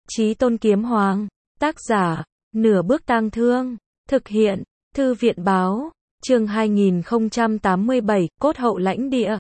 Chí Tôn Kiếm Hoàng, tác giả, Nửa Bước Tang Thương, thực hiện, Thư viện báo, chương 2087, cốt hậu lãnh địa.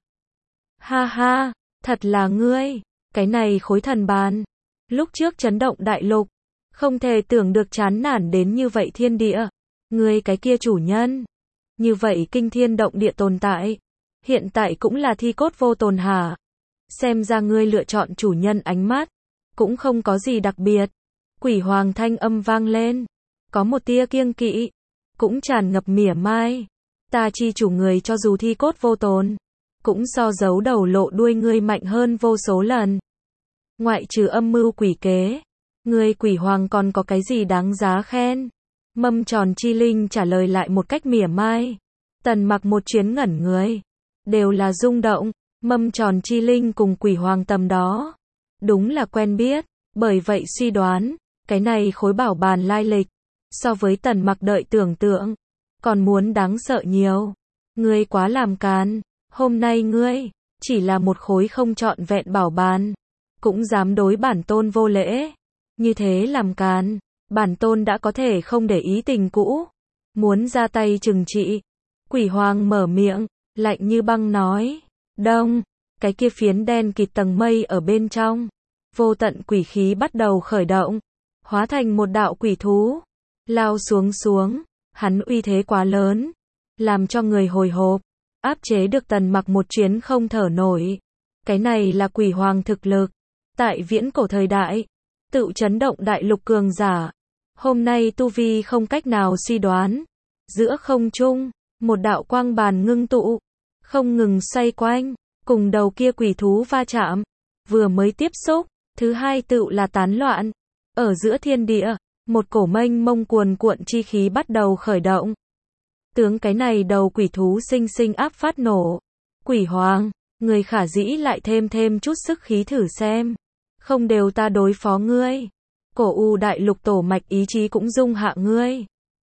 Ha ha, thật là ngươi, cái này khối thần bàn. Lúc trước chấn động đại lục, không thể tưởng được chán nản đến như vậy thiên địa. Ngươi cái kia chủ nhân, như vậy kinh thiên động địa tồn tại, hiện tại cũng là thi cốt vô tồn hả? Xem ra ngươi lựa chọn chủ nhân ánh mắt, cũng không có gì đặc biệt. Quỷ hoàng thanh âm vang lên, có một tia kiêng kỵ, cũng tràn ngập mỉa mai. Ta chi chủ người cho dù thi cốt vô tồn, cũng so giấu đầu lộ đuôi ngươi mạnh hơn vô số lần. Ngoại trừ âm mưu quỷ kế, ngươi quỷ hoàng còn có cái gì đáng giá khen? Mâm tròn chi linh trả lời lại một cách mỉa mai. Tần Mặc một chuyến ngẩn người, đều là rung động. Mâm tròn chi linh cùng quỷ hoàng tầm đó, đúng là quen biết, bởi vậy suy đoán, cái này khối bảo bàn lai lịch, so với Tần Mặc đợi tưởng tượng, còn muốn đáng sợ nhiều. Ngươi quá làm càn, hôm nay ngươi, chỉ là một khối không trọn vẹn bảo bàn, cũng dám đối bản tôn vô lễ, như thế làm càn, bản tôn đã có thể không để ý tình cũ, muốn ra tay trừng trị. Quỷ hoàng mở miệng, lạnh như băng nói. Đông, cái kia phiến đen kịt tầng mây ở bên trong, vô tận quỷ khí bắt đầu khởi động, hóa thành một đạo quỷ thú, lao xuống, hắn uy thế quá lớn, làm cho người hồi hộp, áp chế được Tần Mặc một chuyến không thở nổi. Cái này là quỷ hoàng thực lực, tại viễn cổ thời đại, tự chấn động đại lục cường giả, hôm nay tu vi không cách nào suy đoán. Giữa không trung, một đạo quang bàn ngưng tụ, không ngừng xoay quanh, cùng đầu kia quỷ thú va chạm, vừa mới tiếp xúc, thứ hai tựu là tán loạn. Ở giữa thiên địa, một cổ mênh mông cuồn cuộn chi khí bắt đầu khởi động. Tướng cái này đầu quỷ thú sinh sinh áp phát nổ. Quỷ hoàng, người khả dĩ lại thêm chút sức khí thử xem. Không đều ta đối phó ngươi. Cổ U đại lục tổ mạch ý chí cũng dung hạ ngươi.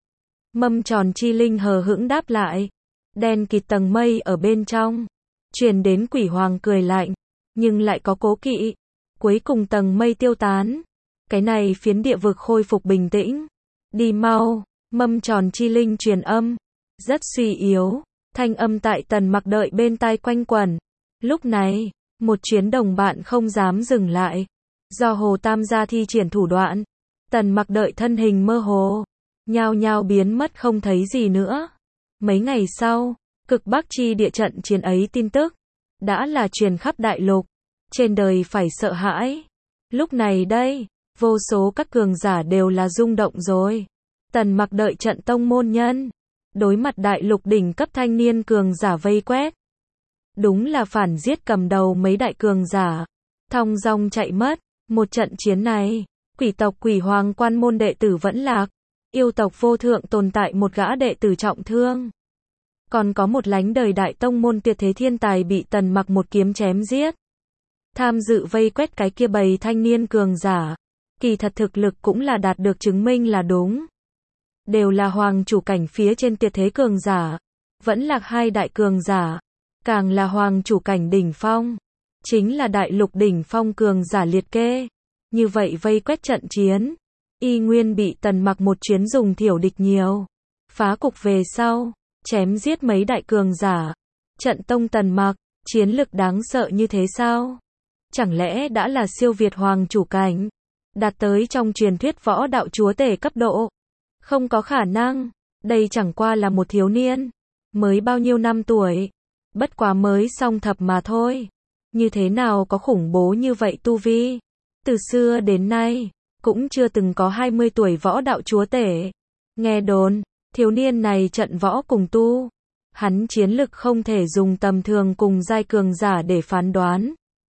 Mâm tròn chi linh hờ hững đáp lại. Đen kịt tầng mây ở bên trong, truyền đến quỷ hoàng cười lạnh, nhưng lại có cố kỵ. Cuối cùng tầng mây tiêu tán, cái này phiến địa vực khôi phục bình tĩnh. Đi mau, mâm tròn chi linh truyền âm, rất suy yếu, thanh âm tại Tần Mặc đợi bên tai quanh quẩn. Lúc này, một chuyến đồng bạn không dám dừng lại, do Hồ Tam gia thi triển thủ đoạn, Tần Mặc đợi thân hình mơ hồ, nhao nhao biến mất không thấy gì nữa. Mấy ngày sau, cực Bắc chi địa trận chiến ấy tin tức đã là truyền khắp đại lục, trên đời phải sợ hãi. Lúc này đây, vô số các cường giả đều là rung động rồi. Tần Mặc đợi trận tông môn nhân, đối mặt đại lục đỉnh cấp thanh niên cường giả vây quét, đúng là phản giết cầm đầu mấy đại cường giả, thong dong chạy mất. Một trận chiến này, quỷ tộc quỷ hoàng quan môn đệ tử vẫn lạc, yêu tộc vô thượng tồn tại một gã đệ tử trọng thương. Còn có một lánh đời đại tông môn tuyệt thế thiên tài bị Tần Mặc một kiếm chém giết. Tham dự vây quét cái kia bầy thanh niên cường giả, kỳ thật thực lực cũng là đạt được chứng minh là đúng. Đều là hoàng chủ cảnh phía trên tuyệt thế cường giả, vẫn lạc hai đại cường giả, càng là hoàng chủ cảnh đỉnh phong, chính là đại lục đỉnh phong cường giả liệt kê. Như vậy vây quét trận chiến, y nguyên bị Tần Mặc một chuyến dùng thiểu địch nhiều, phá cục về sau, chém giết mấy đại cường giả. Trận tông Tần Mặc, chiến lực đáng sợ như thế sao? Chẳng lẽ đã là siêu việt hoàng chủ cảnh, đạt tới trong truyền thuyết võ đạo chúa tể cấp độ? Không có khả năng, đây chẳng qua là một thiếu niên, mới bao nhiêu năm tuổi, bất quá mới song thập mà thôi. Như thế nào có khủng bố như vậy tu vi? Từ xưa đến nay, cũng chưa từng có 20 tuổi võ đạo chúa tể. Nghe đồn, thiếu niên này trận võ cùng tu, hắn chiến lực không thể dùng tầm thường cùng giai cường giả để phán đoán.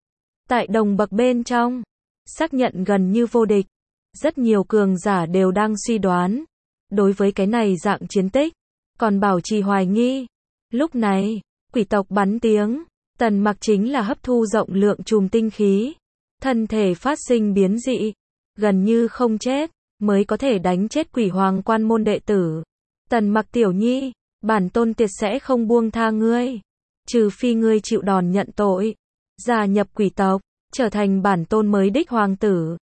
Tại đồng bậc bên trong, xác nhận gần như vô địch, rất nhiều cường giả đều đang suy đoán. Đối với cái này dạng chiến tích, còn bảo trì hoài nghi. Lúc này, quỷ tộc bắn tiếng, Tần Mặc chính là hấp thu rộng lượng chùm tinh khí, thân thể phát sinh biến dị, gần như không chết, mới có thể đánh chết quỷ hoàng quan môn đệ tử. Tần Mặc tiểu nhi, bản tôn tuyệt sẽ không buông tha ngươi, trừ phi ngươi chịu đòn nhận tội, gia nhập quỷ tộc, trở thành bản tôn mới đích hoàng tử.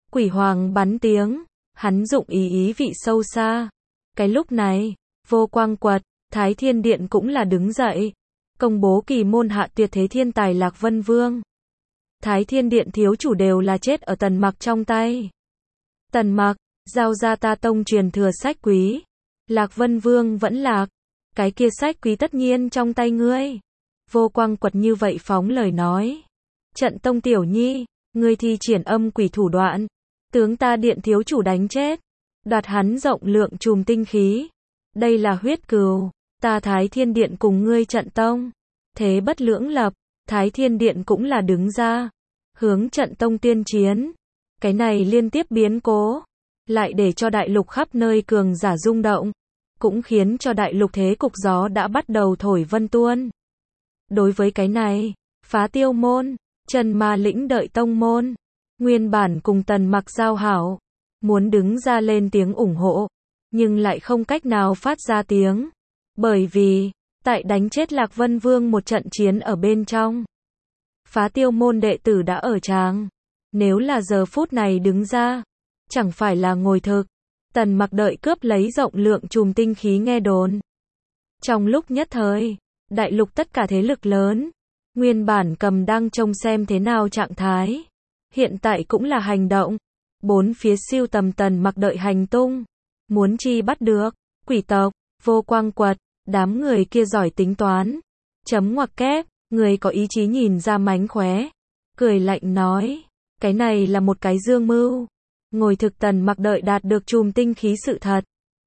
Quỷ hoàng bắn tiếng, hắn dụng ý vị sâu xa. Cái lúc này, Vô Quang Quật, Thái Thiên Điện cũng là đứng dậy, công bố kỳ môn hạ tuyệt thế thiên tài Lạc Vân Vương. Thái Thiên Điện thiếu chủ đều là chết ở Tần Mặc trong tay. Tần Mặc, giao ra ta tông truyền thừa sách quý. Lạc Vân Vương vẫn lạc, cái kia sách quý tất nhiên trong tay ngươi. Vô Quang Quật như vậy phóng lời nói. Trận tông tiểu nhi, ngươi thi triển âm quỷ thủ đoạn, tướng ta điện thiếu chủ đánh chết, đoạt hắn rộng lượng chùm tinh khí. Đây là huyết cừu, ta Thái Thiên Điện cùng ngươi trận tông. Thế bất lưỡng lập, Thái Thiên Điện cũng là đứng ra, hướng trận tông tuyên chiến. Cái này liên tiếp biến cố, lại để cho đại lục khắp nơi cường giả rung động, cũng khiến cho đại lục thế cục gió đã bắt đầu thổi vân tuôn. Đối với cái này, Phá Tiêu môn, Trần Ma lĩnh đợi tông môn, nguyên bản cùng Tần Mặc giao hảo, muốn đứng ra lên tiếng ủng hộ, nhưng lại không cách nào phát ra tiếng, bởi vì tại đánh chết Lạc Vân Vương một trận chiến ở bên trong, Phá Tiêu môn đệ tử đã ở tràng, nếu là giờ phút này đứng ra, chẳng phải là ngồi thực. Tần Mặc đợi cướp lấy rộng lượng chùm tinh khí nghe đồn. Trong lúc nhất thời, đại lục tất cả thế lực lớn, nguyên bản cầm đang trông xem thế nào trạng thái, hiện tại cũng là hành động. Bốn phía siêu tầm Tần Mặc đợi hành tung, muốn chi bắt được, quỷ tộc, Vô Quang Quật, đám người kia giỏi tính toán. Chấm ngoặc kép, người có ý chí nhìn ra mánh khóe, cười lạnh nói, cái này là một cái dương mưu. Ngồi thực Tần Mặc đợi đạt được chùm tinh khí sự thật.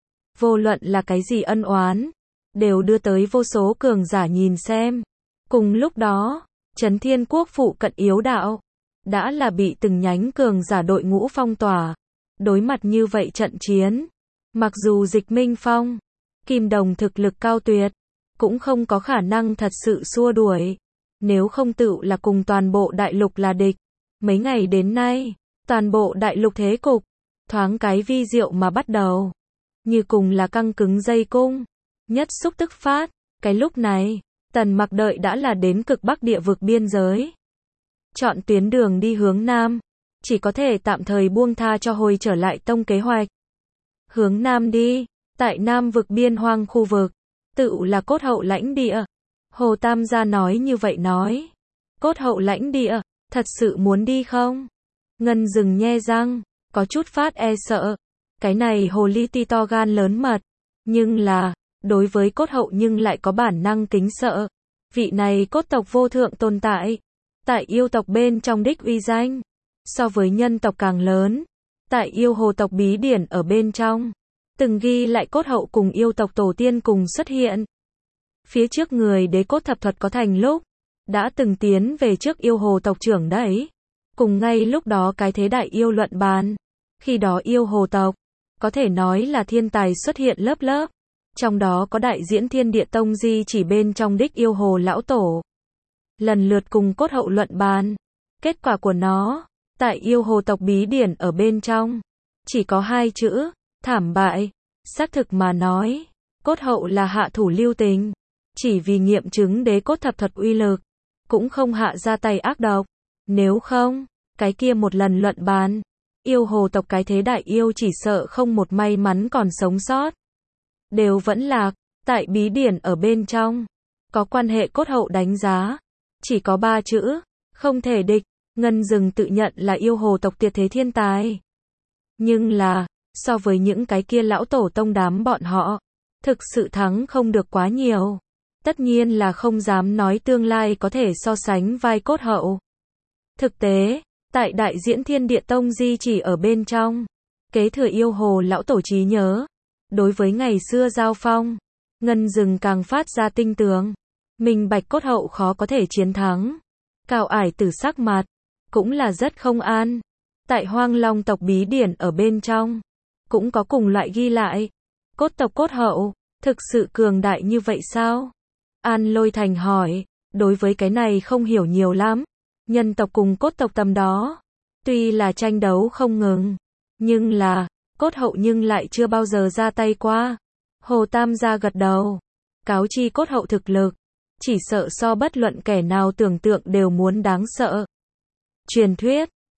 Vô luận là cái gì ân oán, đều đưa tới vô số cường giả nhìn xem. Cùng lúc đó, Chấn Thiên Quốc phụ cận yếu đạo, đã là bị từng nhánh cường giả đội ngũ phong tỏa. Đối mặt như vậy trận chiến, mặc dù Dịch Minh Phong, Kim Đồng thực lực cao tuyệt, cũng không có khả năng thật sự xua đuổi. Nếu không tựu là cùng toàn bộ đại lục là địch. Mấy ngày đến nay, toàn bộ đại lục thế cục, thoáng cái vi diệu mà bắt đầu. Như cùng là căng cứng dây cung, nhất xúc tức phát. Cái lúc này, Tần Mặc đợi đã là đến cực bắc địa vực biên giới. Chọn tuyến đường đi hướng Nam, chỉ có thể tạm thời buông tha cho hồi trở lại tông kế hoạch. Hướng Nam đi, tại Nam vực biên hoang khu vực, tự là Cốt Hậu lãnh địa. Hồ Tam gia nói như vậy nói. Cốt Hậu lãnh địa, thật sự muốn đi không? Ngân Dừng nhe răng, có chút phát e sợ. Cái này hồ ly ti to gan lớn mật. Nhưng là, đối với Cốt Hậu nhưng lại có bản năng kính sợ. Vị này cốt tộc vô thượng tồn tại. Tại yêu tộc bên trong đích uy danh. So với nhân tộc càng lớn. Tại yêu hồ tộc bí điển ở bên trong. Từng ghi lại Cốt Hậu cùng yêu tộc tổ tiên cùng xuất hiện. Phía trước người đế cốt thập thuật có thành lúc. Đã từng tiến về trước yêu hồ tộc trưởng đấy. Cùng ngay lúc đó cái thế đại yêu luận bàn. Khi đó yêu hồ tộc, có thể nói là thiên tài xuất hiện lớp lớp. Trong đó có đại diễn Thiên Địa Tông di chỉ bên trong đích yêu hồ lão tổ. Lần lượt cùng Cốt Hậu luận bàn. Kết quả của nó, tại yêu hồ tộc bí điển ở bên trong, chỉ có 2 chữ, thảm bại. Xác thực mà nói, Cốt Hậu là hạ thủ lưu tình. Chỉ vì nghiệm chứng đế cốt thập thuật uy lực, cũng không hạ ra tay ác độc. Nếu không, cái kia một lần luận bàn, yêu hồ tộc cái thế đại yêu chỉ sợ không một may mắn còn sống sót. Đều vẫn lạc, tại bí điển ở bên trong. Có quan hệ Cốt Hậu đánh giá. Chỉ có 3 chữ, không thể địch. Ngân Dừng tự nhận là yêu hồ tộc tuyệt thế thiên tài. Nhưng là, so với những cái kia lão tổ tông đám bọn họ, thực sự thắng không được quá nhiều. Tất nhiên là không dám nói tương lai có thể so sánh vai Cốt Hậu. Thực tế, tại đại diễn Thiên Địa Tông di chỉ ở bên trong, kế thừa yêu hồ lão tổ trí nhớ. Đối với ngày xưa giao phong, Ngân Dừng càng phát ra tinh tường. Minh bạch Cốt Hậu khó có thể chiến thắng. Cao Ải Tử sắc mặt, cũng là rất không an. Tại Hoang Long tộc bí điển ở bên trong, cũng có cùng loại ghi lại. Cốt tộc Cốt Hậu, thực sự cường đại như vậy sao? An Lôi Thành hỏi, đối với cái này không hiểu nhiều lắm. Nhân tộc cùng cốt tộc tầm đó, tuy là tranh đấu không ngừng, nhưng là, Cốt Hậu nhưng lại chưa bao giờ ra tay qua. Hồ Tam gia gật đầu, cáo chi Cốt Hậu thực lực, chỉ sợ so bất luận kẻ nào tưởng tượng đều muốn đáng sợ. Truyền thuyết,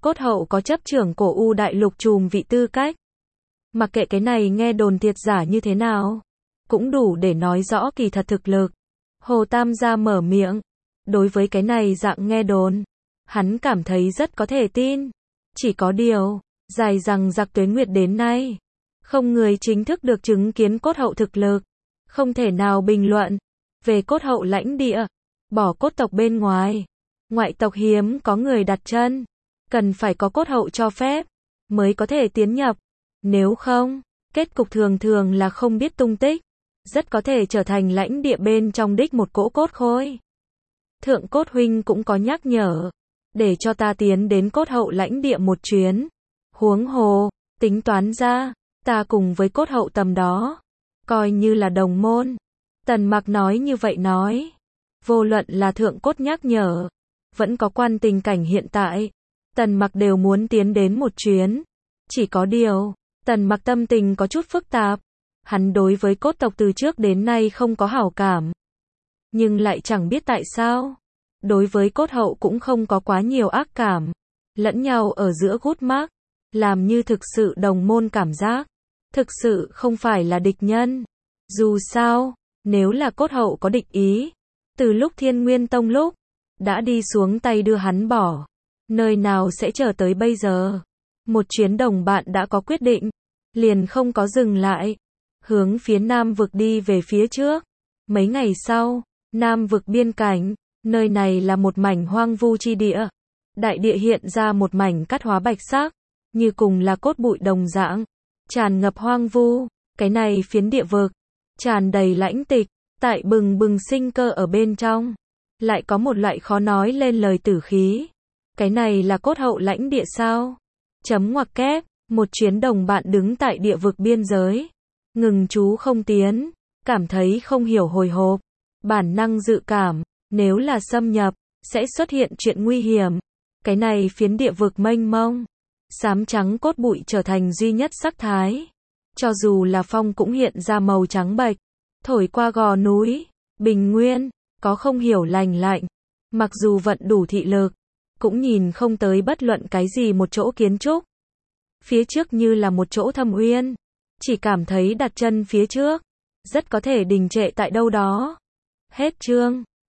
Cốt hậu có chấp trưởng cổ u đại lục trùm vị tư cách. Mặc kệ cái này nghe đồn thiệt giả như thế nào, cũng đủ để nói rõ kỳ thật thực lực. Hồ Tam gia mở miệng. Đối với cái này dạng nghe đồn, hắn cảm thấy rất có thể tin. Chỉ có điều, dài rằng giặc tuế nguyệt đến nay, không người chính thức được chứng kiến cốt hậu thực lực. Không thể nào bình luận về cốt hậu lãnh địa, bỏ cốt tộc bên ngoài. Ngoại tộc hiếm có người đặt chân, cần phải có cốt hậu cho phép, mới có thể tiến nhập. Nếu không, kết cục thường thường là không biết tung tích, rất có thể trở thành lãnh địa bên trong đích một cỗ cốt khôi. Thượng cốt huynh cũng có nhắc nhở, để cho ta tiến đến cốt hậu lãnh địa một chuyến. Huống hồ, tính toán ra, ta cùng với cốt hậu tầm đó, coi như là đồng môn. Tần Mặc nói như vậy nói, vô luận là thượng cốt nhắc nhở, vẫn có quan tình cảnh hiện tại, Tần Mặc đều muốn tiến đến một chuyến. Chỉ có điều, Tần Mặc tâm tình có chút phức tạp, hắn đối với cốt tộc từ trước đến nay không có hảo cảm. Nhưng lại chẳng biết tại sao, đối với cốt hậu cũng không có quá nhiều ác cảm, lẫn nhau ở giữa gút mác, làm như thực sự đồng môn cảm giác, thực sự không phải là địch nhân. Dù sao, nếu là cốt hậu có địch ý, từ lúc Thiên Nguyên Tông lúc, đã đi xuống tay đưa hắn bỏ, nơi nào sẽ chờ tới bây giờ. Một chuyến đồng bạn đã có quyết định, liền không có dừng lại, hướng phía Nam vực đi về phía trước. Mấy ngày sau, Nam vực biên cảnh, nơi này là một mảnh hoang vu chi địa. Đại địa hiện ra một mảnh cát hóa bạch sắc, như cùng là cốt bụi đồng dạng, tràn ngập hoang vu. Cái này phiến địa vực, tràn đầy lãnh tịch, tại bừng bừng sinh cơ ở bên trong, lại có một loại khó nói lên lời tử khí. Cái này là cốt hậu lãnh địa sao? Chấm ngoặc kép, một chuyến đồng bạn đứng tại địa vực biên giới, ngừng chú không tiến, cảm thấy không hiểu hồi hộp, bản năng dự cảm, nếu là xâm nhập, sẽ xuất hiện chuyện nguy hiểm. Cái này phiến địa vực mênh mông, xám trắng cốt bụi trở thành duy nhất sắc thái. Cho dù là phong cũng hiện ra màu trắng bệch, thổi qua gò núi, bình nguyên, có không hiểu lành lạnh. Mặc dù vận đủ thị lực, cũng nhìn không tới bất luận cái gì một chỗ kiến trúc. Phía trước như là một chỗ thâm uyên, chỉ cảm thấy đặt chân phía trước, rất có thể đình trệ tại đâu đó. Hết chương.